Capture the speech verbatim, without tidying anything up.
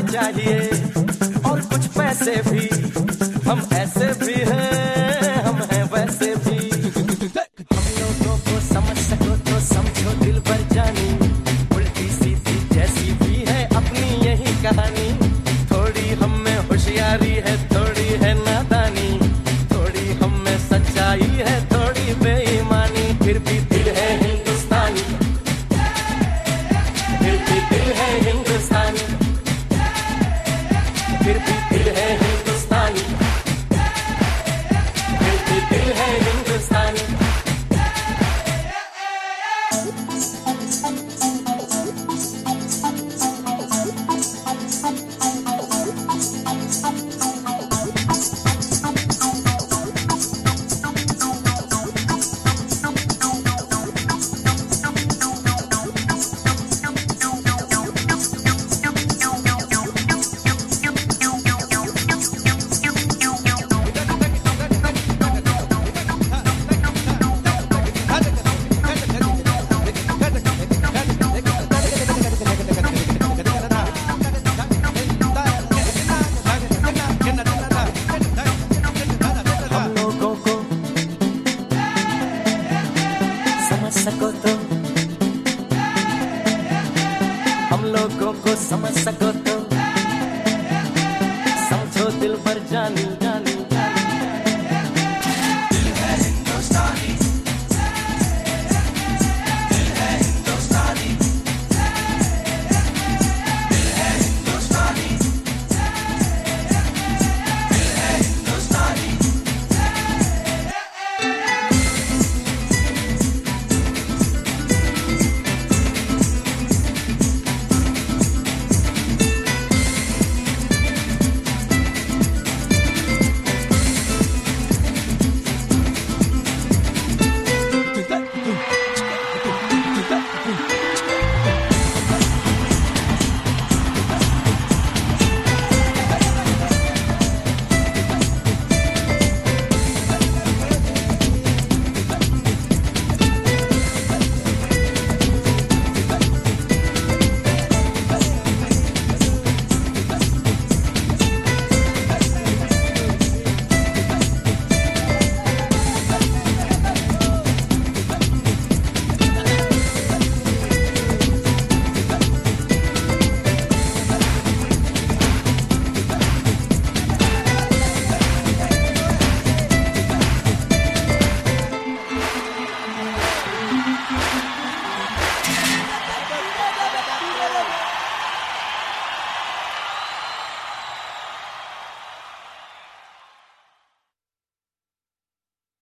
चाहिए और कुछ पैसे भी, हम ऐसे भी हैं, हम हैं वैसे भी। हम लोगों को समझ सको तो समझो दिल भर जानी, उल्टी सीधी जैसी भी है अपनी यही कहानी। थोड़ी हम में होशियारी है, थोड़ी है नादानी, थोड़ी हम में सच्चाई है, थोड़ी बेईमानी। फिर भी दिल है हिंदुस्तानी, फिर भी दिल है हिंदुस्तानी, फिर भी दिल है हिंदुस्तानी, फिर भी दिल है हिंदुस्तानी। सको तो हम लोगों को समझ सको तो समझो दिल भर जानी।